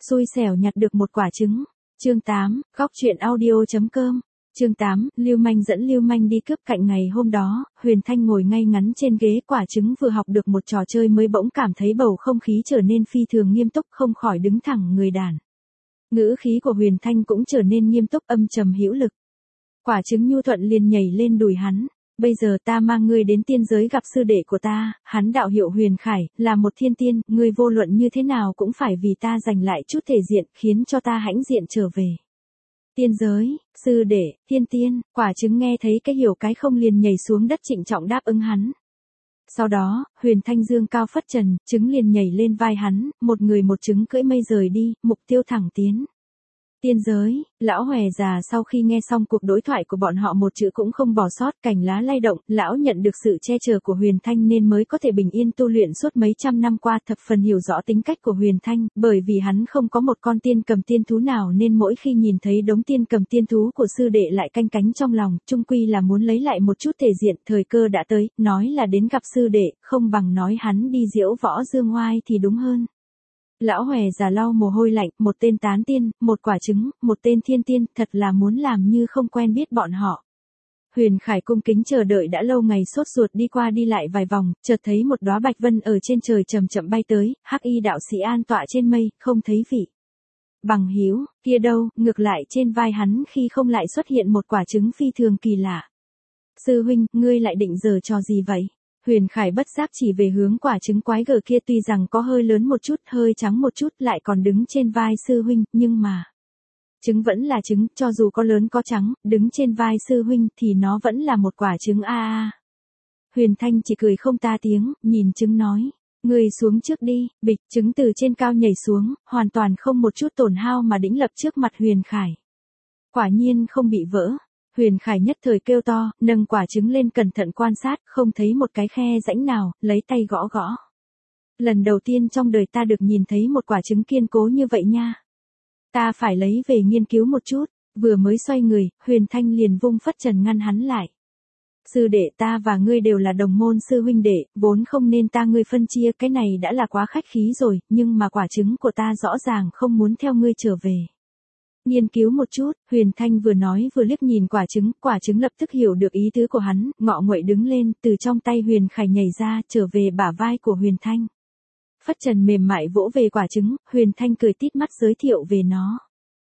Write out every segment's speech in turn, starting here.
Xui xẻo nhặt được một quả trứng. Chương 8, góc truyện audio.com. Chương 8, Lưu Manh dẫn Lưu Manh đi cướp cạnh ngày hôm đó, Huyền Thanh ngồi ngay ngắn trên ghế quả trứng vừa học được một trò chơi mới bỗng cảm thấy bầu không khí trở nên phi thường nghiêm túc không khỏi đứng thẳng người đàn. Ngữ khí của Huyền Thanh cũng trở nên nghiêm túc âm trầm hữu lực. Quả trứng nhu thuận liền nhảy lên đùi hắn. Bây giờ ta mang ngươi đến tiên giới gặp sư đệ của ta, hắn đạo hiệu Huyền Khải, là một thiên tiên, ngươi vô luận như thế nào cũng phải vì ta giành lại chút thể diện, khiến cho ta hãnh diện trở về. Tiên giới, sư đệ, thiên tiên, quả trứng nghe thấy cái hiểu cái không liền nhảy xuống đất trịnh trọng đáp ứng hắn. Sau đó, Huyền Thanh dương cao phất trần, trứng liền nhảy lên vai hắn, một người một trứng cưỡi mây rời đi, mục tiêu thẳng tiến. Tiên giới, lão hòe già sau khi nghe xong cuộc đối thoại của bọn họ một chữ cũng không bỏ sót, cành lá lay động, lão nhận được sự che chở của Huyền Thanh nên mới có thể bình yên tu luyện suốt mấy trăm năm qua, thập phần hiểu rõ tính cách của Huyền Thanh, bởi vì hắn không có một con tiên cầm tiên thú nào nên mỗi khi nhìn thấy đống tiên cầm tiên thú của sư đệ lại canh cánh trong lòng, chung quy là muốn lấy lại một chút thể diện, thời cơ đã tới, nói là đến gặp sư đệ, không bằng nói hắn đi diễu võ dương oai thì đúng hơn. Lão hòe già lau mồ hôi lạnh, một tên tán tiên, một quả trứng, một tên thiên tiên, thật là muốn làm như không quen biết bọn họ. Huyền Khải cung kính chờ đợi đã lâu ngày sốt ruột đi qua đi lại vài vòng, chợt thấy một đóa bạch vân ở trên trời chậm chậm bay tới, Hắc Y đạo sĩ an tọa trên mây, không thấy vị bằng hữu kia đâu, ngược lại trên vai hắn khi không lại xuất hiện một quả trứng phi thường kỳ lạ. Sư huynh, ngươi lại định giở trò gì vậy? Huyền Khải bất giác chỉ về hướng quả trứng quái gở kia, tuy rằng có hơi lớn một chút, hơi trắng một chút, lại còn đứng trên vai sư huynh, nhưng mà trứng vẫn là trứng, cho dù có lớn có trắng, đứng trên vai sư huynh thì nó vẫn là một quả trứng a a. Huyền Thanh chỉ cười không ta tiếng, nhìn trứng nói, ngươi xuống trước đi, bịch, trứng từ trên cao nhảy xuống, hoàn toàn không một chút tổn hao mà đĩnh lập trước mặt Huyền Khải. Quả nhiên không bị vỡ. Huyền Khải nhất thời kêu to, nâng quả trứng lên cẩn thận quan sát, không thấy một cái khe rãnh nào, lấy tay gõ gõ. Lần đầu tiên trong đời ta được nhìn thấy một quả trứng kiên cố như vậy nha. Ta phải lấy về nghiên cứu một chút, vừa mới xoay người, Huyền Thanh liền vung phất trần ngăn hắn lại. Sư đệ, ta và ngươi đều là đồng môn sư huynh đệ, vốn không nên ta ngươi phân chia, cái này đã là quá khách khí rồi, nhưng mà quả trứng của ta rõ ràng không muốn theo ngươi trở về. Nghiên cứu một chút, Huyền Thanh vừa nói vừa liếc nhìn quả trứng lập tức hiểu được ý tứ của hắn, ngọ nguậy đứng lên, từ trong tay Huyền Khải nhảy ra, trở về bả vai của Huyền Thanh. Phất trần mềm mại vỗ về quả trứng, Huyền Thanh cười tít mắt giới thiệu về nó.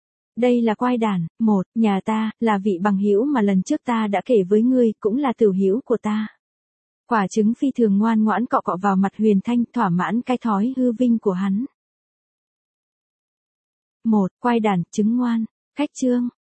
Đây là quai đản, một, nhà ta, là vị bằng hữu mà lần trước ta đã kể với ngươi, cũng là tiểu hữu của ta. Quả trứng phi thường ngoan ngoãn cọ cọ vào mặt Huyền Thanh, thỏa mãn cái thói hư vinh của hắn. Một, quai đản, trứng ngoan. Khách chương.